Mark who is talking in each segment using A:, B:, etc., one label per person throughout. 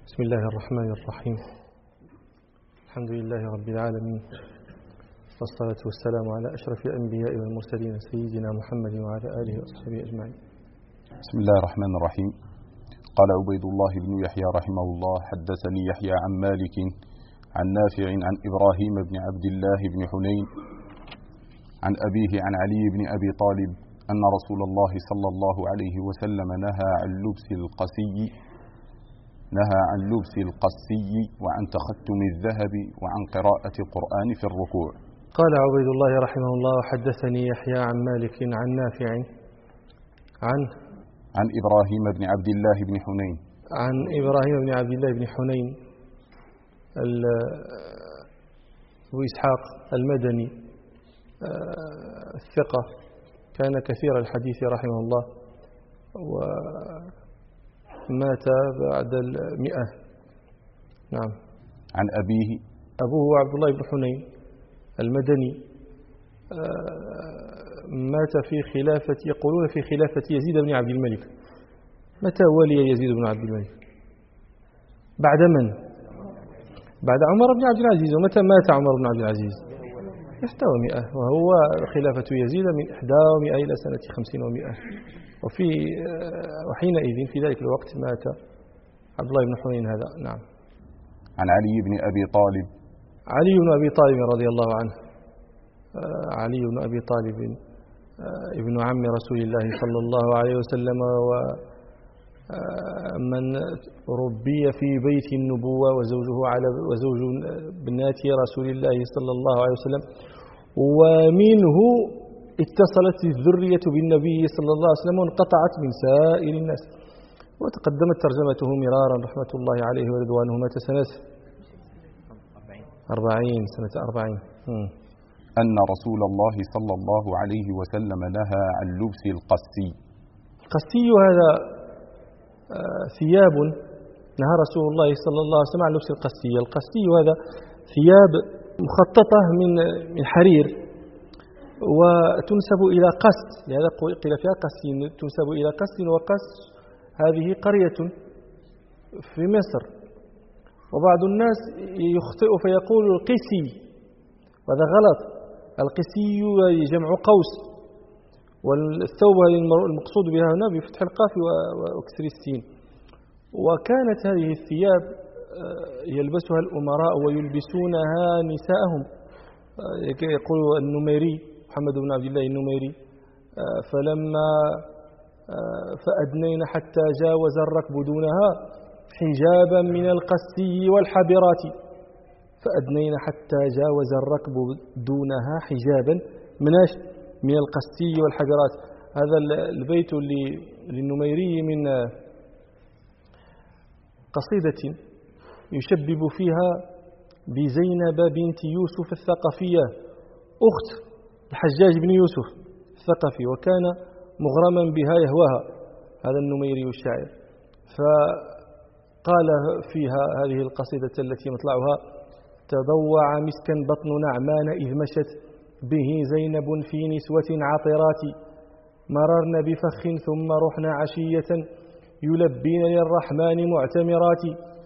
A: بسم الله الرحمن الرحيم. الحمد لله رب العالمين، والصلاة والسلام على أشرف الأنبياء والمرسلين سيدنا محمد وعلى آله وصحبه أجمعين.
B: بسم الله الرحمن الرحيم. قال عبيد الله بن يحيى رحمه الله: حدثني يحيى عن مالك عن نافع عن إبراهيم بن عبد الله بن حنين عن أبيه عن علي بن أبي طالب أن رسول الله صلى الله عليه وسلم نهى عن لبس القسي وعن تختم الذهب وعن قراءة القرآن في الركوع.
A: قال عبيد الله رحمه الله: حدثني يحيى عن مالك عن نافع
B: عن إبراهيم بن عبد الله بن حنين
A: عن إبراهيم بن عبد الله بن حنين أبو إسحاق المدني الثقة، كان كثير الحديث رحمه الله، ومات بعد 100. نعم.
B: عن
A: أبوه عبد الله بن حنين المدني، مات في خلافة، يقولون في خلافة يزيد بن عبد الملك. متى ولي يزيد بن عبد الملك؟ بعد من؟ بعد عمر بن عبد العزيز. ومتى مات عمر بن عبد العزيز؟ 100، وهو خلافة يزيد من 100 إلى سنة 50 و100. وحينئذ في ذلك الوقت مات عبد الله بن حنين هذا. نعم.
B: عن علي بن أبي طالب.
A: علي بن أبي طالب رضي الله عنه. علي بن أبي طالب ابن عم رسول الله صلى الله عليه وسلم، ومن ربي في بيت النبوة، وزوج بنات رسول الله صلى الله عليه وسلم، ومنه اتصلت الذرية بالنبي صلى الله عليه وسلم وانقطعت من سائر الناس. وتقدمت ترجمته مرارا رحمة الله عليه ورضوانه. مات سنة 40. سنة 40.
B: أن رسول الله صلى الله عليه وسلم نهى عن لبس القسي.
A: القسي هذا ثياب، نهى رسول الله صلى الله عليه وسلم عن لبس القسي. القسي هذا ثياب مخططة من حرير، وتنسب إلى قس، لهذا قيل فيها قسي، تنسب إلى قس. وقس هذه قرية في مصر، وبعض الناس يخطئ فيقول القسي، وهذا غلط. القسي جمع قوس، والثوب المقصود بها هنا بفتح القاف وكسر السين. وكانت هذه الثياب يلبسها الأمراء ويلبسونها نساءهم. يقول النميري، محمد بن عبد الله النميري: فلما فأدنين حتى جاوز الركب دونها حجابا من القسي والحبرات. فأدنين حتى جاوز الركب دونها حجابا من القسي والحجرات. هذا البيت للنميري من قصيدة يشبب فيها بزينب بنت يوسف الثقفية، أخت الحجاج بن يوسف الثقفي، وكان مغرما بها يهواها، هذا النميري الشاعر. فقال فيها هذه القصيدة التي مطلعها: تضوع مسكا بطن نعمان إذ مشت به زينب في نسوة عطرات، مررن بفخ ثم رحنا عشية يلبين للرحمن معتمرات،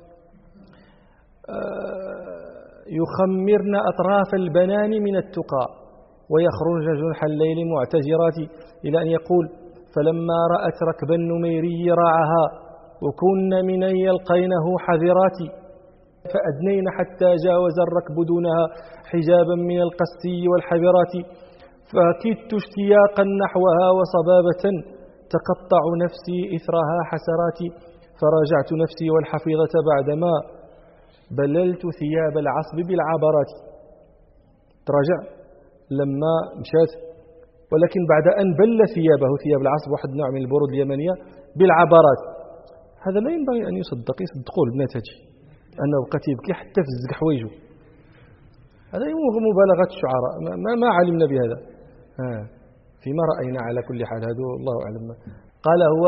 A: يخمرن أطراف البنان من التقى ويخرجن جنح الليل معتجرات. إلى أن يقول: فلما رأت ركب النميري راعها وكن من يلقينه حذرات، فأدنين حتى جاوز الركب دونها حجابا من القسي والحبرات، فكدت اشتياقا نحوها وصبابة تقطع نفسي إثرها حسرات، فراجعت نفسي والحفيظة بعدما بللت ثياب العصب بالعبرات. تراجع لما مشات، ولكن بعد أن بل ثيابه، ثياب العصب واحد نوع من البرود اليمنية، بالعبرات. هذا لا ينبغي أن يصدقوا البنات هذه، أنه بقى يبكي حتى في الزق حوايجه. هذا مبالغة الشعراء، ما علمنا بهذا، فيما رأينا. على كل حال هذا الله أعلم. قال هو: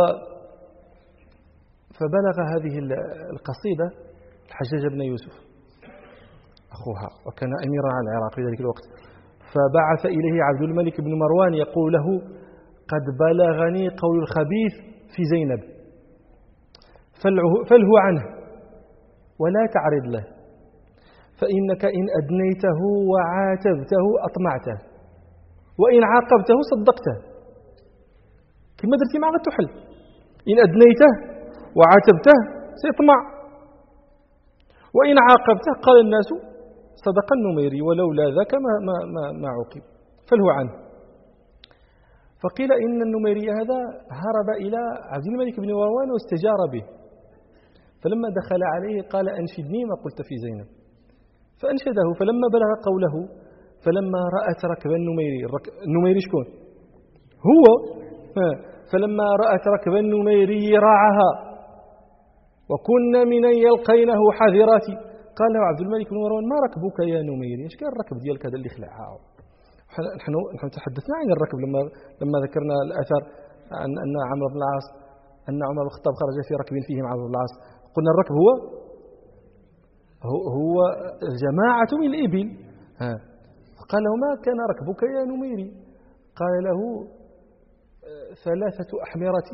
A: فبلغ هذه القصيدة الحجاج بن يوسف أخوها، وكان أميرا على العراق في ذلك الوقت، فبعث إليه عبد الملك بن مروان يقول له: قد بلغني قول الخبيث في زينب فله عنه. ولا تعرض له، فإنك إن أدنيته وعاتبته أطمعته، وإن عاقبته صدقته. كما درتي مع التحل، إن أدنيته وعاتبته سيطمع، وإن عاقبته قال الناس صدق النميري ولولا ذاك ما عوقب، فالهو عنه. فقيل إن النميري هذا هرب إلى عبد الملك بن مروان واستجار به، فلما دخل عليه قال أنشدني ما قلت في زينب، فأنشده. فلما بلغ قوله فلما رأت ركب النميري شكون هو، فلما رأت ركب النميري راعها وكنا من يلقينه حذرات. قال له عبد الملك بن مروان ما ركبك يا نميري؟ ايش كان الركب ديالك هذا اللي خلعها؟ نحن تحدثنا عن الركب لما ذكرنا الأثر عن أن عمرو بن العاص أن عمر بن الخطاب خرج في ركب فيه مع عمرو بن العاص، قلنا الركب هو الجماعة من الإبل. قال له ما كان ركبك يا نميري؟ قال له 3 أحمرة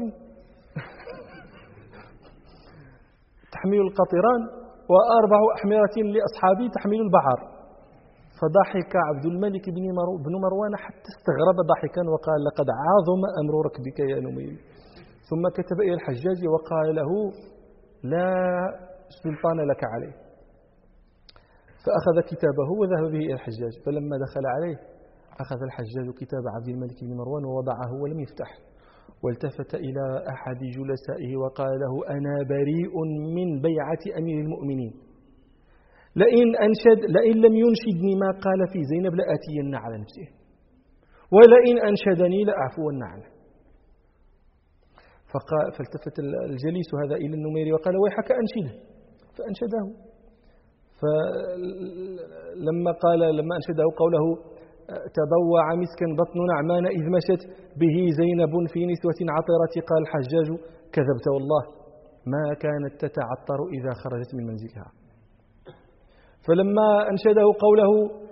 A: تحمل القطران و4 أحمرة لأصحابي تحمل البحر. فضحك عبد الملك بن مروان حتى استغرب ضحكا وقال لقد عظم أمر ركبك يا نميري. ثم كتب إلى الحجاج وقال له لا سلطان لك عليه، فأخذ كتابه وذهب به إلى الحجاج. فلما دخل عليه أخذ الحجاج كتاب عبد الملك بن مروان ووضعه ولم يفتح، والتفت إلى أحد جلسائه وقال له أنا بريء من بيعة أمير المؤمنين، لئن لم ينشدني ما قال في زينب لآتين على نفسه، ولئن أنشدني لأعفون عنه. فالتفت الجليس هذا إلى النميري وقال ويحك أنشده، فأنشده. لما أنشده قوله تبوع مسكا بطن نعمان إذ مشت به زينب في نسوة عطرة، قال الحجاج كذبت والله ما كانت تتعطر إذا خرجت من منزلها. فلما أنشده قوله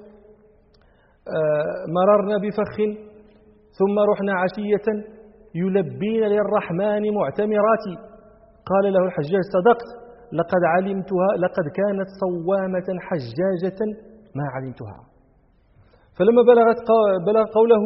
A: مررنا بفخ ثم رحنا عشية يلبين للرحمن معتمرات، قال له الحجاج صدقت لقد علمتها، لقد كانت صوامة حجاجة ما علمتها. فلما بلغ قوله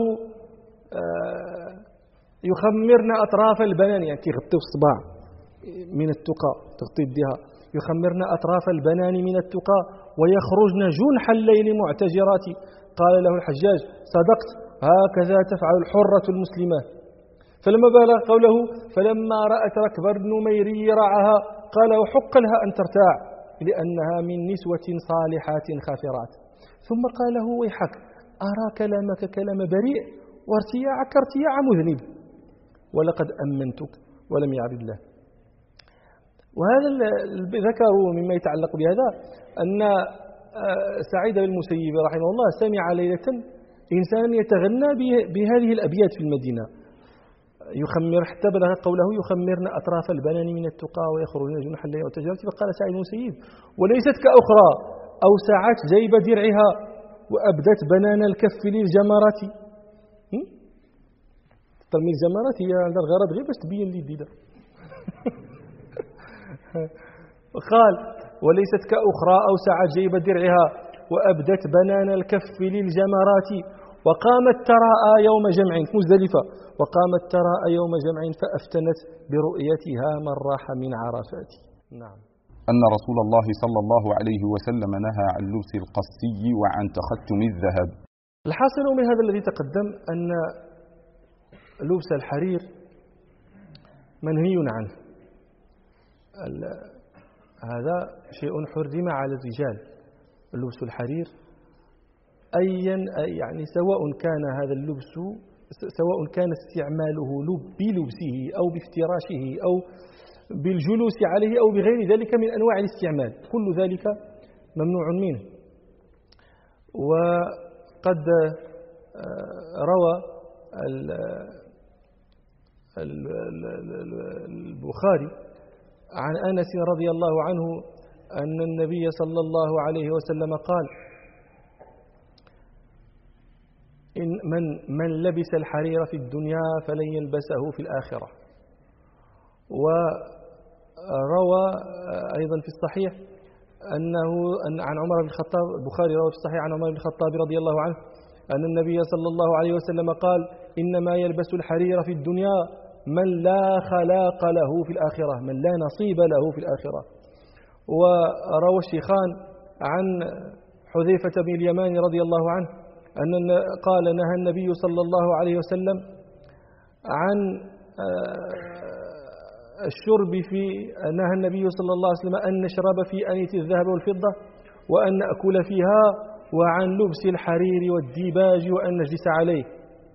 A: يخمرن أطراف البنان، يعني كيغطيو الصباع من التقى تغطي يديها، يخمرن أطراف البنان من التقى ويخرجن جنح الليل معتجرات، قال له الحجاج صدقت هكذا تفعل الحرة المسلمة. فلما بلغ قوله فلما رأت ركب النميري رعها، قال وحق لها أن ترتاع لأنها من نسوة صالحات خافرات. ثم قال له ويحك أرى كلامك كلام بريء وارتياعك ارتياع مذنب، ولقد أمنتك ولم يعد الله. وهذا ذكروا مما يتعلق بهذا أن سعيد بن المسيب رحمه الله سمع ليلة إنسان يتغنى بهذه الأبيات في المدينة، يخمر حتى بلغ قوله يخمرن أطراف البنان من التقى ويخرجن جنح الليل والتجارة. فقال سعيد بن المسيب وليست كأخرى أوسعت جيب درعها وأبدت بنان الكف للجمرات. ترمي الجمرات هي عند الغرض غير باش تبين لي الديدة. قال وليست كأخرى أوسعت جيب درعها وأبدت بنان الكف للجمرات، وقامت تراءى يوم جمع مزدلفة، وقامت تراءى يوم جمع فأفتنت برؤيتها من راح من عرفات. نعم.
B: أن رسول الله صلى الله عليه وسلم نهى عن لبس القسي وعن تختم الذهب.
A: الحاصل من هذا الذي تقدم أن لبس الحرير منهي عنه، هذا شيء حرم على الرجال، لبس الحرير يعني سواء كان هذا اللبس سواء كان استعماله بلبسه أو بافتراشه أو بالجلوس عليه أو بغير ذلك من أنواع الاستعمال، كل ذلك ممنوع منه. وقد روى البخاري عن أنس رضي الله عنه أن النبي صلى الله عليه وسلم قال إن من لبس الحرير في الدنيا فلن يلبسه في الآخرة. وروى أيضا في الصحيح أن عن عمر بن الخطاب، البخاري روى في الصحيح عن عمر بن الخطاب رضي الله عنه أن النبي صلى الله عليه وسلم قال: إنما يلبس الحرير في الدنيا من لا خلاق له في الآخرة، من لا نصيب له في الآخرة. وروى الشيخان عن حذيفة بن اليمان رضي الله عنه أن قال: نهى النبي صلى الله عليه وسلم عن الشرب نهى النبي صلى الله عليه وسلم أن نشرب في آنية الذهب والفضة وأن نأكل فيها، وعن لبس الحرير والديباج وأن نجلس عليه.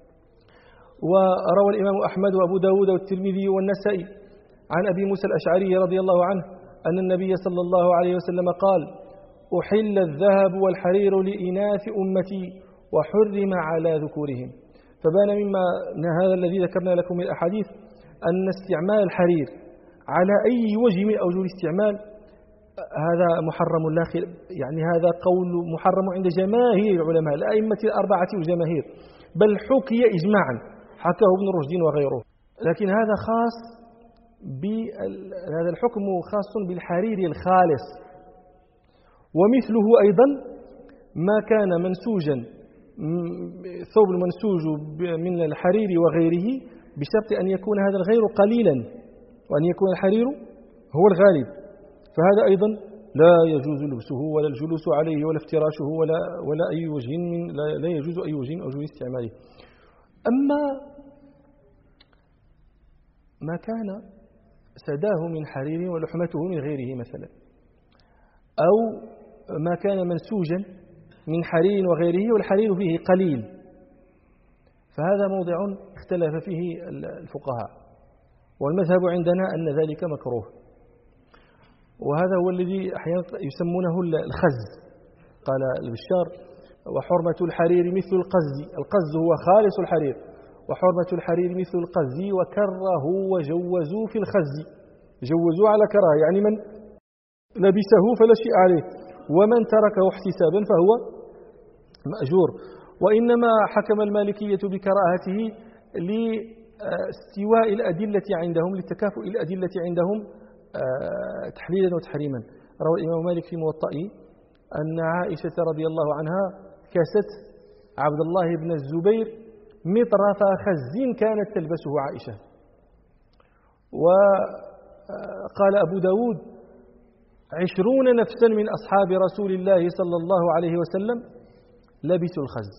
A: وروى الإمام أحمد وأبو داود والترمذي والنسائي عن أبي موسى الأشعري رضي الله عنه أن النبي صلى الله عليه وسلم قال: أحل الذهب والحرير لإناث أمتي وحرم على ذكورهم. فبان مما هذا الذي ذكرنا لكم من الأحاديث أن استعمال الحرير على أي وجه من أوجه الاستعمال هذا محرم، لا خلاف، يعني هذا قول محرم عند جماهير العلماء الأئمة الأربعة والجماهير، بل حكي إجماعا حكاه ابن رشد وغيره. لكن هذا خاص هذا الحكم خاص بالحرير الخالص. ومثله أيضا ما كان منسوجا، ثوب المنسوج من الحرير وغيره، بشرط أن يكون هذا الغير قليلا وأن يكون الحرير هو الغالب، فهذا أيضا لا يجوز لبسه ولا الجلوس عليه ولا افتراشه ولا أي وجه لا يجوز أي وجه من أوجه استعماله. أما ما كان سداه من حرير ولحمته من غيره مثلا، أو ما كان منسوجا من حرير وغيره والحرير فيه قليل، فهذا موضع اختلف فيه الفقهاء، والمذهب عندنا أن ذلك مكروه. وهذا هو الذي أحيانا يسمونه الخز. قال البشار: وحرمة الحرير مثل القز، القز هو خالص الحرير، وحرمة الحرير مثل القز وكره وجوزوا في الخز، جوزوا على كراهة، يعني من لبسه فلا شيء عليه، ومن تركه احتسابا فهو مأجور. وإنما حكم المالكية بكراهته لاستواء الأدلة عندهم، لتكافؤ الأدلة عندهم تحليلا وتحريما. روى الإمام مالك في موطئه أن عائشة رضي الله عنها كست عبد الله بن الزبير مطرف خز كانت تلبسه عائشة. وقال أبو داود: 20 نفسا من أصحاب رسول الله صلى الله عليه وسلم لبسوا الخز،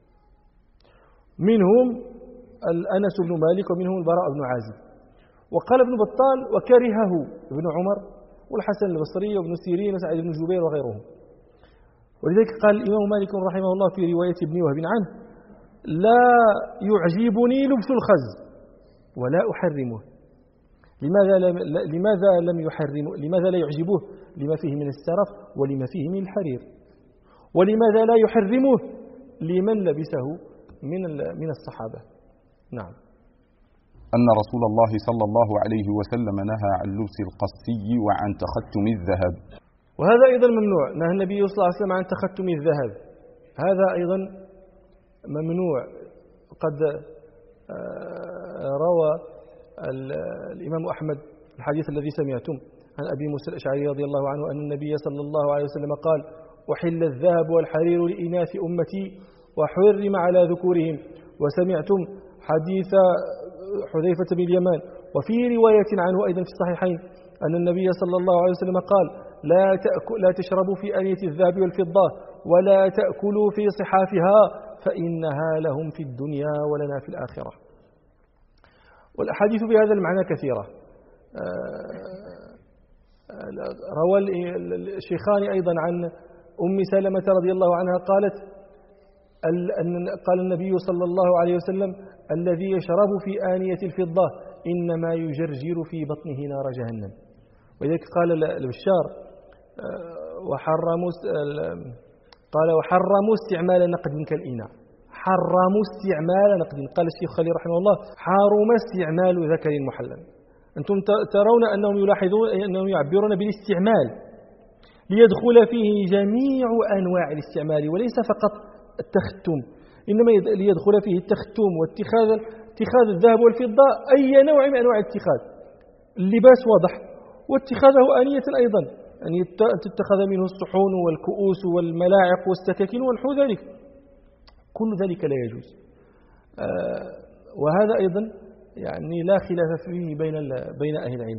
A: منهم أنس بن مالك ومنهم البراء بن عازب. وقال ابن بطال: وكرهه ابن عمر والحسن البصري وابن سيرين وسعيد بن جبير وغيرهم. ولذلك قال الإمام مالك رحمه الله في رواية ابن وهب عنه: لا يعجبني لبس الخز ولا أحرمه. لماذا لم يحرمه؟ لماذا لا يعجبه؟ لما فيه من السرف ولما فيه من الحرير. ولماذا لا يحرمه؟ لمن لبسه من الصحابة. نعم.
B: أن رسول الله صلى الله عليه وسلم نهى عن لبس القسي وعن تختم الذهب،
A: وهذا أيضا ممنوع. نهى النبي صلى الله عليه وسلم عن تختم الذهب، هذا أيضا ممنوع. قد روى الإمام أحمد الحديث الذي سمعتم عن أبي موسى الأشعري رضي الله عنه أن النبي صلى الله عليه وسلم قال: أحل الذهب والحرير لإناث أمتي وحرم على ذكورهم. وسمعتم حديث حذيفة بن اليمان. وفي رواية عنه أيضا في الصحيحين أن النبي صلى الله عليه وسلم قال: لا تشربوا في آنية الذهب والفضة ولا تأكلوا في صحافها فإنها لهم في الدنيا ولنا في الآخرة. والأحاديث بهذا المعنى كثيرة. روى الشيخان أيضا عن أم سلمة رضي الله عنها قالت: قال النبي صلى الله عليه وسلم: الذي يشرب في آنية الفضة إنما يجرجر في بطنه نار جهنم. ولذلك قال البشار: وحرموا استعمال نقد كالإناء. حرموا استعمال نقد. قال الشيخ خليل رحمه الله: حرم استعمال ذكر محلل. أنتم ترون أنهم يلاحظون أنهم يعبرون بالاستعمال ليدخل فيه جميع أنواع الاستعمال وليس فقط التختم، إنما ليدخل فيه التختم واتخاذ الذهب والفضة، أي نوع من أنواع الاتخاذ. اللباس واضح، واتخاذه آنية أيضا، أن تتخذ منه الصحون والكؤوس والملاعق والسكاكين ونحو ذلك، كل ذلك لا يجوز. وهذا أيضا يعني لا خلاف فيه بين أهل العلم،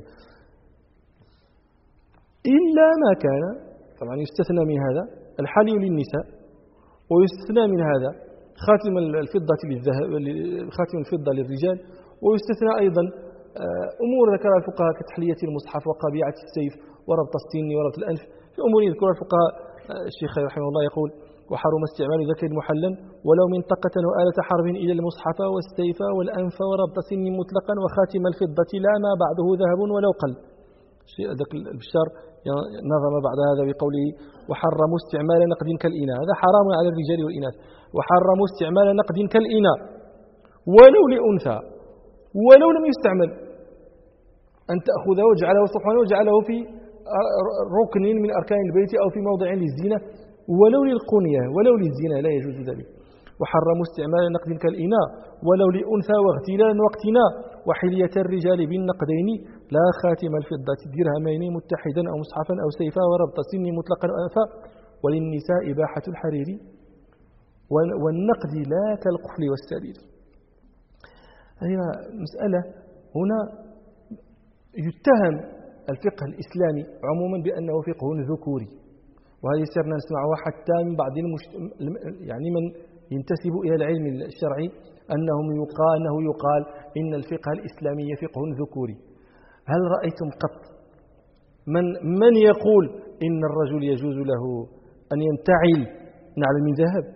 A: إلا ما كان طبعا يستثنى من هذا الحلي للنساء، ويستثنى من هذا خاتم الفضة للذهب، خاتم الفضة للرجال، ويستثنى أيضا أمور ذكرها الفقهاء كتحلية المصحف وقبيعة السيف وربط السن وربط الأنف. في أمور يذكرها الفقهاء الشيخ رحمه الله يقول: وحرم استعمال ذكر محلا ولو منطقة وآلة حرب إلى المصحف والسيف والأنف وربط سن مطلقا وخاتم الفضة لا ما بعده ذهب ولو قل. ذاك البشار نظم بعد هذا بقوله: وحرموا استعمال نقد كالإناء، هذا حرام على الرجال والإناث. وحرموا استعمال نقد كالإناء ولو لأنثى ولو لم يستعمل، أن تأخذه وجعله صحوانا وجعله في ركن من أركان البيت أو في موضع للزينة ولو للقنية ولو للزينة، لا يجوز ذلك. وحرموا استعمال نقد كالإناء ولو لأنثى واغتلالا واقتناء، وحلية الرجال بالنقدين لا خاتم الفضة درهمين متحدا أو مصحفا أو سيفا وربط سن مطلقا أنفا، وللنساء إباحة الحرير والنقد لا كالقفل والسرير. هذه مسألة هنا يتهم الفقه الإسلامي عموما بأنه فقه ذكوري، وهذه سرنا نسمعه حتى من بعض يعني من ينتسب إلى العلم الشرعي أنه يقال إن الفقه الإسلامي فقه ذكوري. هل رأيتم قط من يقول إن الرجل يجوز له أن ينتعل نعل من ذهب؟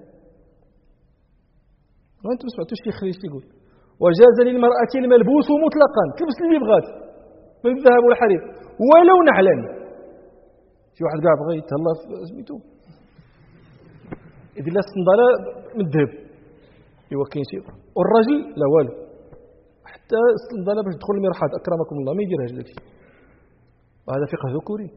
A: وأنتم سمعتوا الشيخ خليل يقول: وجاز للمرأة الملبوس مطلقا، تلبس اللي بغات من الذهب والحرير ولو نعلا. شي واحد قاعد بغى يتهلا سميتو يدير لها الصندالة من الذهب، ايوا كاين شي، والراجل لا والو، حتى الصندالة باش تدخل المرحاض اكرمكم الله ما يديرهاش داكشي. وهذا فقه ذكوري.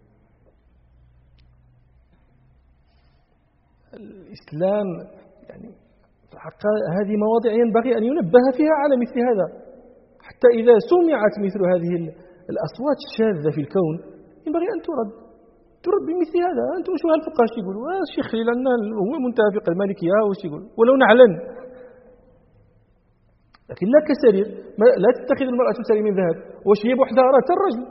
A: الإسلام يعني هذه مواضع ينبغي أن ينبه فيها على مثل هذا، حتى إذا سمعت مثل هذه الأصوات الشاذة في الكون ينبغي أن ترد بمثل هذا. أنتم شو هالفقهاء ايش يقولوا؟ الشيخ خليل هو منتهى فقه المالكية واش يقول ولو نعلن، لكن لا كسرير، لا تتخذ المرأة سرير من ذهب، واش هي بوحدها راه الرجل.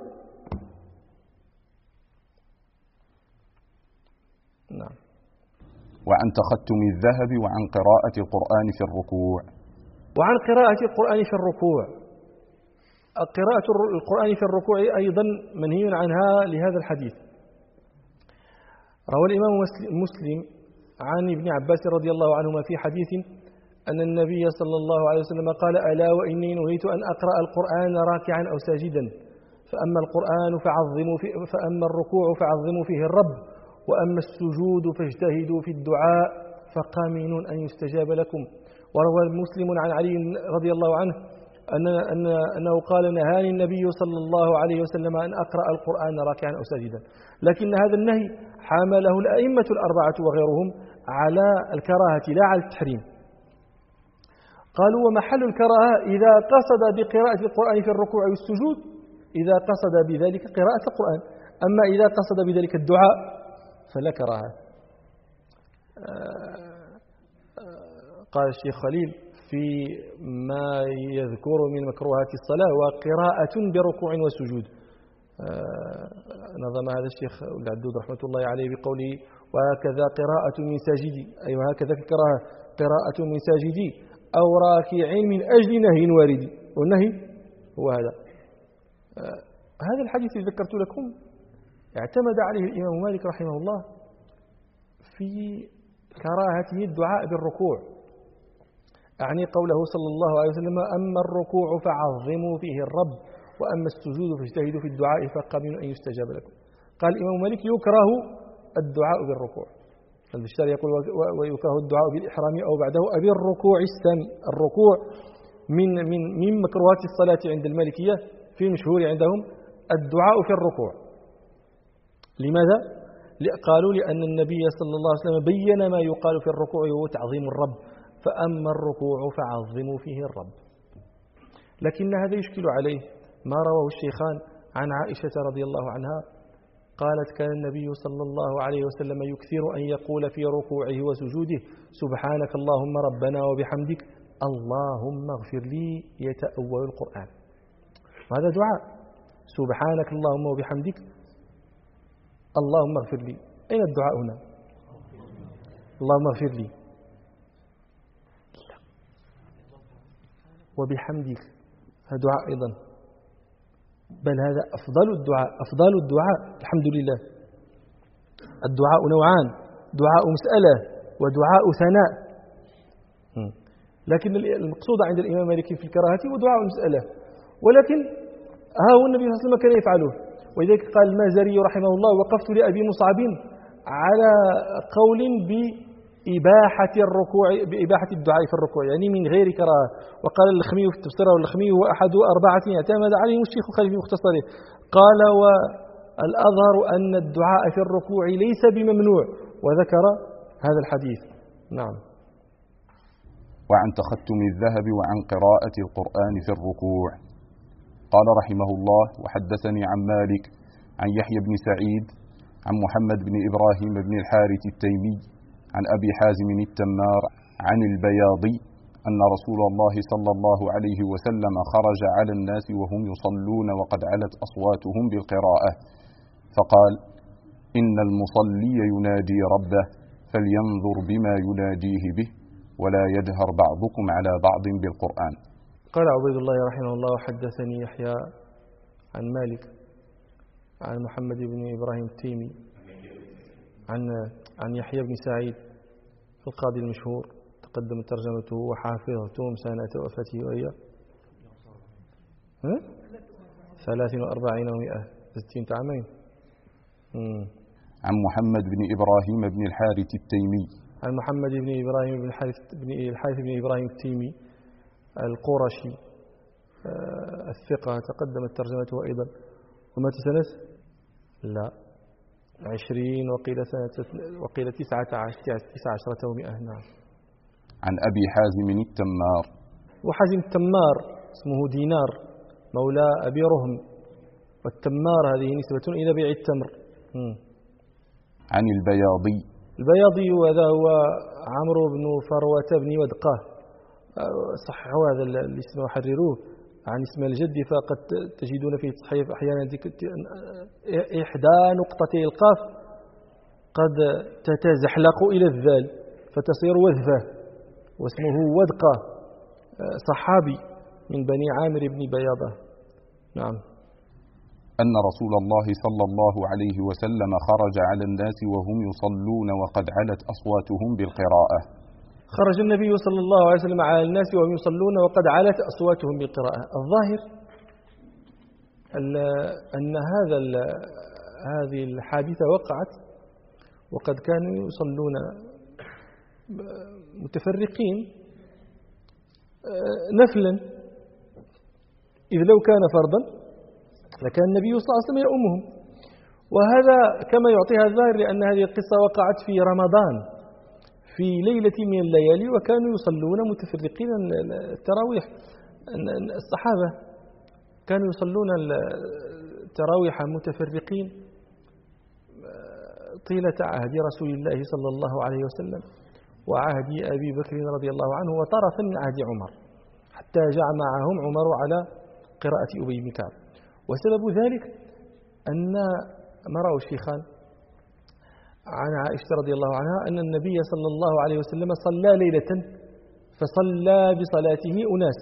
A: نعم.
B: وعن تختم الذهب وعن قراءة القرآن في الركوع.
A: وعن قراءة القرآن في الركوع. قراءة القرآن في الركوع أيضا منهي عنها لهذا الحديث. روى الإمام مسلم عن ابن عباس رضي الله عنهما في حديث أن النبي صلى الله عليه وسلم قال: ألا وإني نهيت أن أقرأ القرآن راكعا أو ساجدا، فأما الركوع فعظموا فيه الرب، وأما السجود فاجتهدوا في الدعاء فقامنون أن يستجاب لكم. وروى مسلم عن علي رضي الله عنه أنه قال: نهاني النبي صلى الله عليه وسلم أن أقرأ القرآن راكعا أو ساجدا، لكن هذا النهي حمله الأئمة الأربعة وغيرهم على الكراهة لا على التحريم. قالوا: ومحل الكراهة إذا قصد بقراءة القرآن في الركوع والسجود، إذا قصد بذلك قراءة القرآن، أما إذا قصد بذلك الدعاء فلا كراهة. قال الشيخ خليل في ما يذكر من مكروهات الصلاة: وقراءة بركوع وسجود. نظم هذا الشيخ العدود رحمة الله عليه بقوله: وهكذا قراءة من ساجدي، أي وهكذا في الكراهة قراءة من ساجدي أو راكع من أجل نهي وارد، والنهي هو هذا. هذا الحديث الذي ذكرت لكم اعتمد عليه الإمام مالك رحمه الله في كراهته الدعاء بالركوع، أعني قوله صلى الله عليه وسلم: أما الركوع فعظموا فيه الرب، وأما السجود فاجتهدوا في الدعاء فقامنوا أن يستجاب لكم. قال الإمام مالك: يكره الدعاء بالركوع. البشار يقول: ويكره الدعاء بالإحرام أو بعده أبي الركوع الثاني. الركوع من مكروهات الصلاة عند المالكية، في المشهور عندهم الدعاء في الركوع. لماذا؟ قالوا: لأن النبي صلى الله عليه وسلم بين ما يقال في الركوع وهو تعظيم الرب، فأما الركوع فعظموا فيه الرب. لكن هذا يشكل عليه ما رواه الشيخان عن عائشة رضي الله عنها قالت كان النبي صلى الله عليه وسلم يكثر أن يقول في ركوعه وسجوده سبحانك اللهم ربنا وبحمدك اللهم اغفر لي يتأول القرآن. وهذا دعاء، سبحانك اللهم وبحمدك اللهم اغفر لي. أين الدعاء هنا؟ اللهم اغفر لي وبحمدك، هذا دعاء أيضا، بل هذا أفضل الدعاء. الحمد لله. الدعاء نوعان، دعاء مسألة ودعاء ثناء. لكن المقصود عند الإمام مالك في الكراهة هو دعاء المسألة، ولكن ها هو النبي صلى الله عليه وسلم كان يفعله. ولذلك قال المازري رحمه الله وقفت لأبي مصعب على قول بإباحة الدعاء في الركوع، يعني من غير كراهة. وقال اللخمي في التفسير، واللخمي هو أحد 4 اعتمد عليهم الشيخ الخليل في مختصره. قال والأظهر أن الدعاء في الركوع ليس بممنوع، وذكر هذا الحديث. نعم.
B: وعن تختم الذهب وعن قراءة القرآن في الركوع. قال رحمه الله وحدثني عن مالك عن يحيى بن سعيد عن محمد بن إبراهيم بن الحارث التيمي عن أبي حازم التمار عن البياضي أن رسول الله صلى الله عليه وسلم خرج على الناس وهم يصلون وقد علت أصواتهم بالقراءة فقال إن المصلي ينادي ربه فلينظر بما يناديه به ولا يجهر بعضكم على بعض بالقرآن.
A: قال عبيد الله رحمه الله حدثني يحيى عن مالك عن محمد بن إبراهيم التيمي عن يحيى بن سعيد القاضي المشهور، تقدمت ترجمته وحافظته سنة وفاته وهي 43 و100 60 عامين.
B: عن محمد بن إبراهيم بن الحارث التيمي
A: عن محمد بن إبراهيم بن الحارث بن إبراهيم التيمي القرشي الثقة، تقدمت ترجمته أيضا. ومات سنة 20 وقيل 19 و100. نعم.
B: عن أبي حازم التمار.
A: وحازم التمار اسمه دينار مولى أبي رهم، والتمار هذه نسبة إلى بيع التمر.
B: عن البياضي.
A: البياضي وهذا هو عمرو بن فروة بن ودقة، صححوا هذا الاسم وحرروه عن اسم الجد، فقد تجدون فيه تصحيف أحيانا إحدى نقطتي القاف قد تتزحلق إلى الذال فتصير وذفة، واسمه ودقة، صحابي من بني عامر بن بياضة. نعم.
B: أن رسول الله صلى الله عليه وسلم خرج على الناس وهم يصلون وقد علت أصواتهم بالقراءة.
A: خرج النبي صلى الله عليه وسلم على الناس وهم يصلون وقد علت أصواتهم بالقراءة. الظاهر أن هذه الحادثة وقعت وقد كانوا يصلون متفرقين نفلا، إذ لو كان فرضا لكان النبي صلى الله عليه وسلم يؤمهم. وهذا كما يعطيها الظاهر لأن هذه القصة وقعت في رمضان في ليلة من الليالي، وكانوا يصلون متفرقين التراويح. الصحابة كانوا يصلون التراويح متفرقين طيلة عهد رسول الله صلى الله عليه وسلم وعهد أبي بكر رضي الله عنه وطرفا من عهد عمر، حتى جمعهم عمر على قراءة أبي بن كعب. وسبب ذلك أن ما رواه الشيخان عن عائشة رضي الله عنها أن النبي صلى الله عليه وسلم صلى ليلة فصلى بصلاته أناس،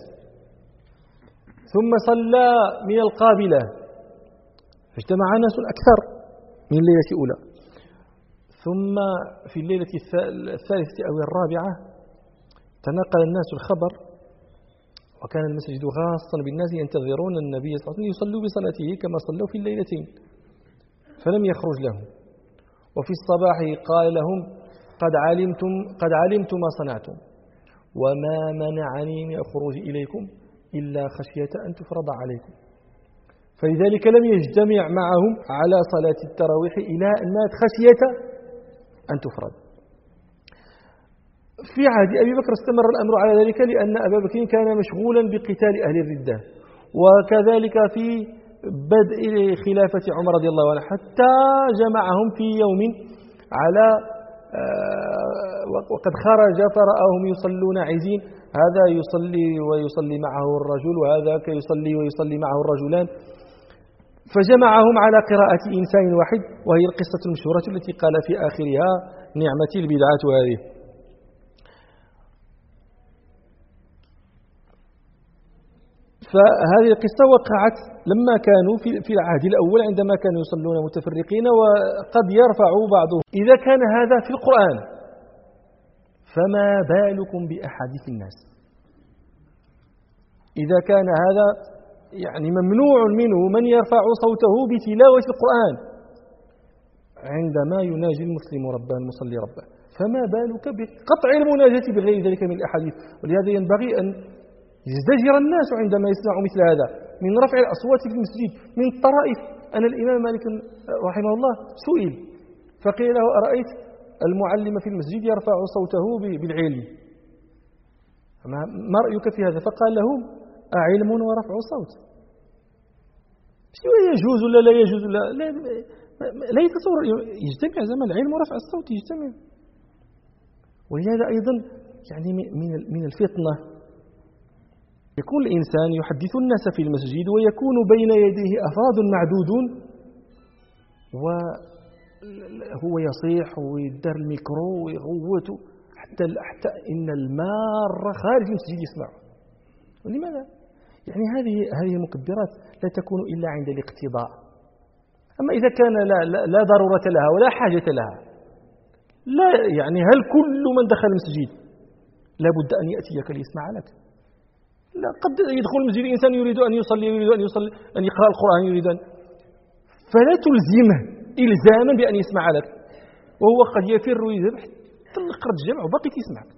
A: ثم صلى من القابلة فاجتمع ناس أكثر من الليلة الأولى، ثم في الليلة الثالثة أو الرابعة تنقل الناس الخبر، وكان المسجد خاصا بالناس ينتظرون النبي صلى الله عليه وسلم يصلوا بصلاته كما صلوا في الليلتين، فلم يخرج لهم. وفي الصباح قال لهم قد علمت ما صنعتم وما منعني من الخروج إليكم إلا خشية أن تفرض عليكم، فلذلك لم يجتمع معهم على صلاة التراويح إلى أن مات خشية أن تفرض. في عهد أبي بكر استمر الأمر على ذلك لأن أبا بكر كان مشغولا بقتال أهل الردة، وكذلك في بدء خلافة عمر رضي الله عنه، حتى جمعهم في يوم على وقد خرج فرآهم يصلون عزين، هذا يصلي ويصلي معه الرجل، وهذاك يصلي ويصلي معه الرجلان، فجمعهم على قراءة إنسان واحد، وهي القصة المشهورة التي قال في آخرها نعمة البدعة هذه. فهذه القصة وقعت لما كانوا في العهد الأول، عندما كانوا يصلون متفرقين، وقد يرفع بعضهم. إذا كان هذا في القرآن فما بالكم بأحاديث الناس؟ إذا كان هذا يعني ممنوع منه من يرفع صوته بتلاوة القرآن عندما يناجي المسلم ربه المصلي ربه، فما بالك بقطع المناجاة بغير ذلك من الأحاديث؟ ولهذا ينبغي أن يزدجر الناس عندما يسمعوا مثل هذا من رفع الأصوات في المسجد من الطرائف. أن الإمام مالك رحمه الله سئل فقيل له: أرأيت المعلم في المسجد يرفع صوته بالعلم، ما رأيك في هذا؟ فقال له: أعلم ورفع صوت؟ يجوز ولا لا يجوز؟ لا يتصور يجتمع زمان العلم ورفع الصوت يجتمع. ولهذا أيضا يعني من الفطنة يكون الإنسان يحدث الناس في المسجد ويكون بين يديه أفراد معدودون وهو يصيح ويدار الميكرو ويغوت حتى إن المار خارج المسجد يسمعه. ولماذا؟ يعني هذه المكبرات لا تكون إلا عند الاقتضاء. أما إذا كان لا ضرورة لها ولا حاجة لها، لا يعني هل كل من دخل المسجد لا بد أن يأتيك ليسمع لك؟ لا، قد يدخل المسجد إنسان يريد أن يصلي، يريد أن يقرأ القرآن، يريد فلا تلزمه إلزاما بأن يسمع لك، وهو قد يفر ويذهب حتى خرج الجمع وبقي يسمعك.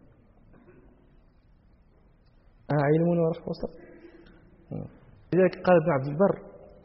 A: علم ورفع صوت. لذلك قال ابن عبد البر: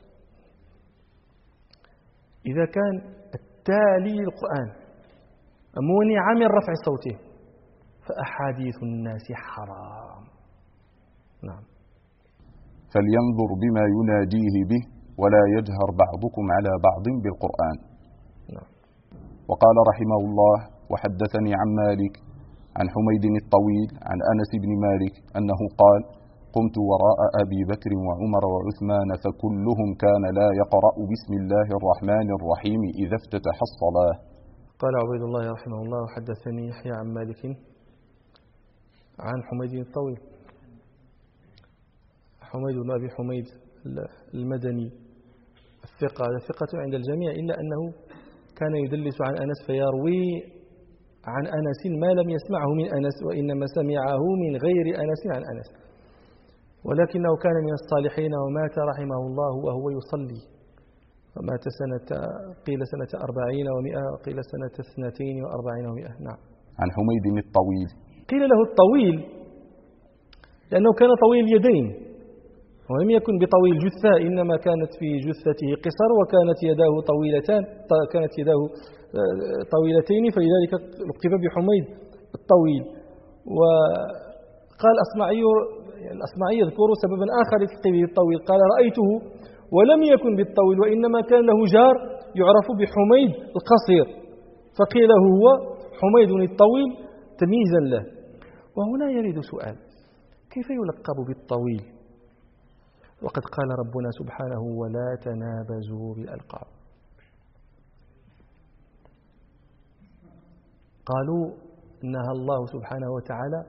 A: إذا كان التالي للقرآن منع من رفع صوته فأحاديث الناس حرام. نعم.
B: فلينظر بما يناديه به ولا يجهر بعضكم على بعض بالقرآن.
A: نعم.
B: وقال رحمه الله: وحدثني عن مالك عن حميد الطويل عن أنس بن مالك أنه قال: قمت وراء أبي بكر وعمر وعثمان فكلهم كان لا يقرأ بسم الله الرحمن الرحيم إذا افتتح الصلاة.
A: قال عبيد الله رحمه الله: وحدثني يحيى عن مالك عن حميد الطويل. حميد بن أبي حميد المدني الثقة عند الجميع، إلا أنه كان يدلس عن أنس فيروي عن أنس ما لم يسمعه من أنس، وإنما سمعه من غير أنس عن أنس، ولكنه كان من الصالحين ومات رحمه الله وهو يصلي، ومات قيل سنة 40 و100 وقيل سنة 42 و100. نعم.
B: عن حميد الطويل.
A: قيل له الطويل لأنه كان طويل اليدين، ولم يكن بطويل جثة، إنما كانت في جثته قصر وكانت يداه طويلتين، فلذلك لقب بحميد الطويل. وقال الأصمعي يذكر سببا آخر لتلقيبه الطويل، قال: رأيته ولم يكن بالطويل وإنما كان له جار يعرف بحميد القصير، فقيل هو حميد الطويل تمييزا له. وهنا يريد سؤال: كيف يلقب بالطويل وقد قال ربنا سبحانه: ولا تنابزوا بالألقاب؟ قالوا نهى الله سبحانه وتعالى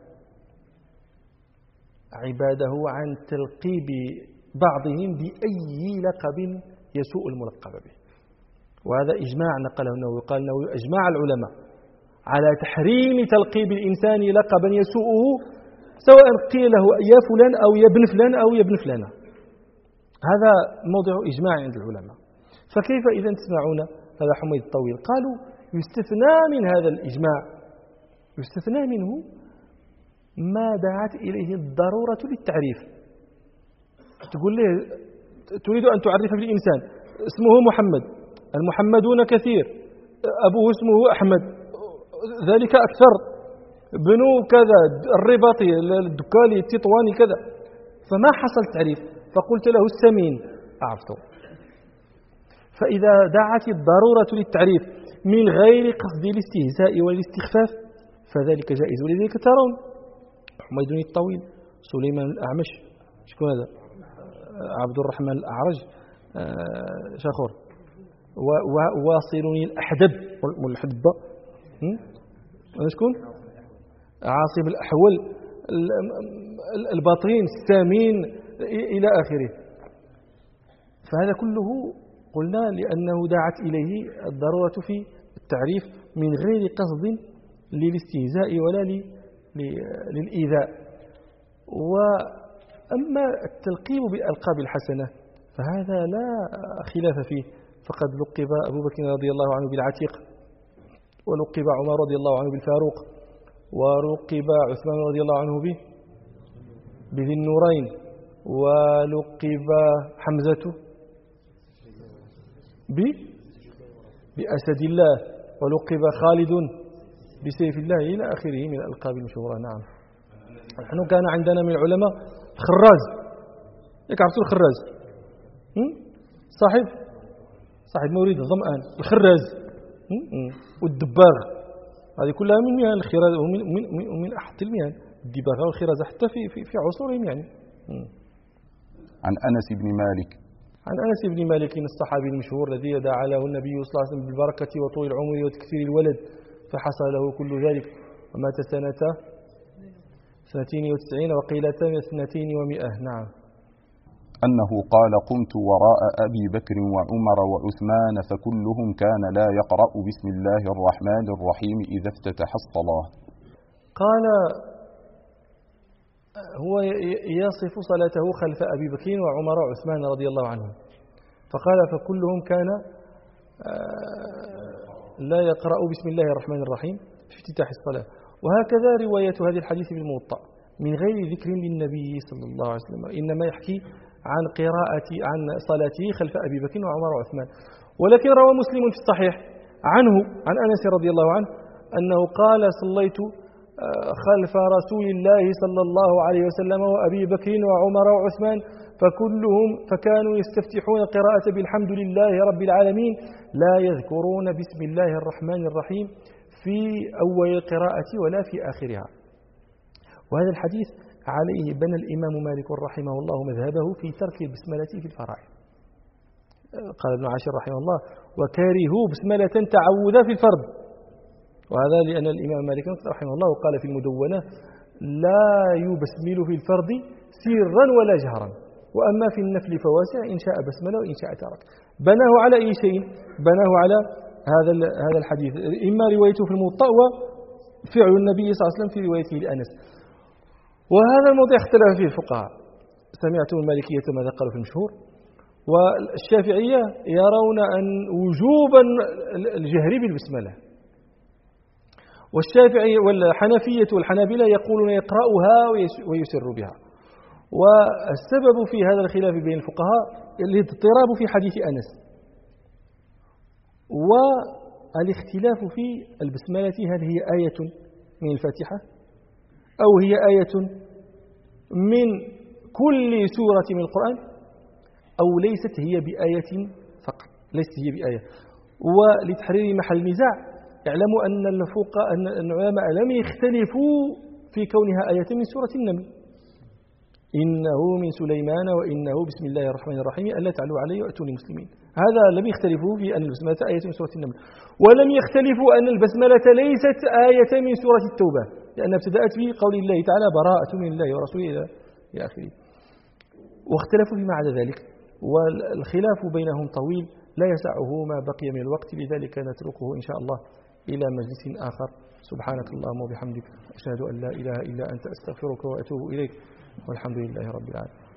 A: عباده عن تلقيب بعضهم بأي لقب يسوء الملقب به، وهذا إجماع نقله النووي، قال النووي: أجمع العلماء على تحريم تلقيب الإنسان لقبا يسوءه، سواء قيل له يا فلان أو يا ابن فلان أو يا ابن فلانة. هذا موضع إجماع عند العلماء. فكيف إذا تسمعون هذا حميد الطويل؟ قالوا: يستثنى من هذا الإجماع، يستثنى منه ما دعت إليه الضرورة للتعريف. تقول له تريد أن تعرف بالإنسان اسمه محمد، المحمدون كثير، أبوه اسمه أحمد، ذلك أكثر، بنو كذا، الرباطي، الدكالي، التطواني كذا، فما حصل تعريف، فقلت له السمين عرفته. فإذا دعت الضرورة للتعريف من غير قصد الاستهزاء والاستخفاف فذلك جائز. ولذلك ترون حميد الطويل، سليمان الأعمش، شكون هذا؟ عبد الرحمن الأعرج، شاخور، واصلني الأحدب والحدبة، شكون؟ عاصم الأحول، البطرين، السامين، إلى آخره. فهذا كله قلنا لأنه دعت إليه الضرورة في التعريف من غير قصد للاستهزاء ولا للإيذاء. وأما التلقيب بالألقاب الحسنة فهذا لا خلاف فيه، فقد لقب أبو بكر رضي الله عنه بالعتيق، ولقب عمر رضي الله عنه بالفاروق، ولقب عثمان رضي الله عنه بذي النورين، ولقب حمزة بأسد الله، ولقب خالد بسيف الله، إلى آخره من الألقاب المشهورة. نعم. نحن كان عندنا من العلماء الخراز، عرفتوا الخراز؟ صاحب مورد الظمآن، الخراز والدباغ، هذه كلها من مهن الخراز ومن أحد المهن، الدباغة والخرازة حتى في عصورهم يعني.
B: عن أنس بن مالك.
A: عن أنس بن مالك الصحابي المشهور الذي دعا له النبي صلى الله عليه وسلم بالبركة وطول العمر وتكثير الولد فحصل له كل ذلك، ومات سنة 92 وقيل 200. نعم.
B: أنه قال: قمت وراء أبي بكر وعمر وعثمان فكلهم كان لا يقرأ بسم الله الرحمن الرحيم إذا افتتح الصلاة.
A: قال هو يصف صلاته خلف أبي بكر وعمر وعثمان رضي الله عنهم، فقال فكلهم كان لا يقرأ بسم الله الرحمن الرحيم في افتتاح الصلاة. وهكذا رواية هذه الحديث في الموطأ من غير ذكر للنبي صلى الله عليه وسلم، إنما يحكي عن عن صلاته خلف أبي بكر وعمر وعثمان. ولكن روى مسلم في الصحيح عنه عن أنس رضي الله عنه أنه قال: صليت خلف رسول الله صلى الله عليه وسلم وأبي بكر وعمر وعثمان فكانوا يستفتحون القراءة بالحمد لله رب العالمين لا يذكرون بسم الله الرحمن الرحيم في أول القراءة ولا في آخرها. وهذا الحديث عليه بنى الإمام مالك رحمه الله مذهبه في ترك البسملة في الفرائض. قال ابن عاشر رحمه الله: وكارهوا بسملة تعوذا في الفرض. وهذا لأن الإمام مالك رحمه الله قال في المدونة: لا يبسمل في الفرض سرا ولا جهرا، وأما في النفل فواسع إن شاء بسمله وإن شاء ترك. بناه على أي شيء؟ بناه على هذا الحديث، إما روايته في الموطأ وفعل النبي صلى الله عليه وسلم في روايته لأنس. وهذا الموضوع اختلف فيه الفقهاء، سمعتم المالكية ماذا قالوا في المشهور، والشافعية يرون أن وجوبا الجهر بالبسملة، والشافعي والحنفية والحنابلة يقولون يقرأها ويسر بها. والسبب في هذا الخلاف بين الفقهاء الاضطراب في حديث أنس، والاختلاف في البسملة، هل هي آية من الفاتحة أو هي آية من كل سورة من القرآن أو ليست هي بآية فقط، ليست هي بآية. ولتحرير محل النزاع اعلموا أن العلماء لم يختلفوا في كونها آية من سورة النمل: إنه من سليمان وإنه بسم الله الرحمن الرحيم ألا تعلوا علي وأتوني مسلمين. هذا لم يختلفوا في أن البسملة آية من سورة النمل، ولم يختلفوا أن البسملة ليست آية من سورة التوبة، لأنها ابتدأت في قول الله تعالى: براءة من الله ورسوله إلى آخره. واختلفوا فيما عدا ذلك، والخلاف بينهم طويل لا يسعه ما بقي من الوقت، لذلك نتركه إن شاء الله إلى مجلس آخر. سبحانك اللهم وبحمدك، أشهد أن لا إله إلا أنت، أستغفرك وأتوب إليك، والحمد لله رب العالمين.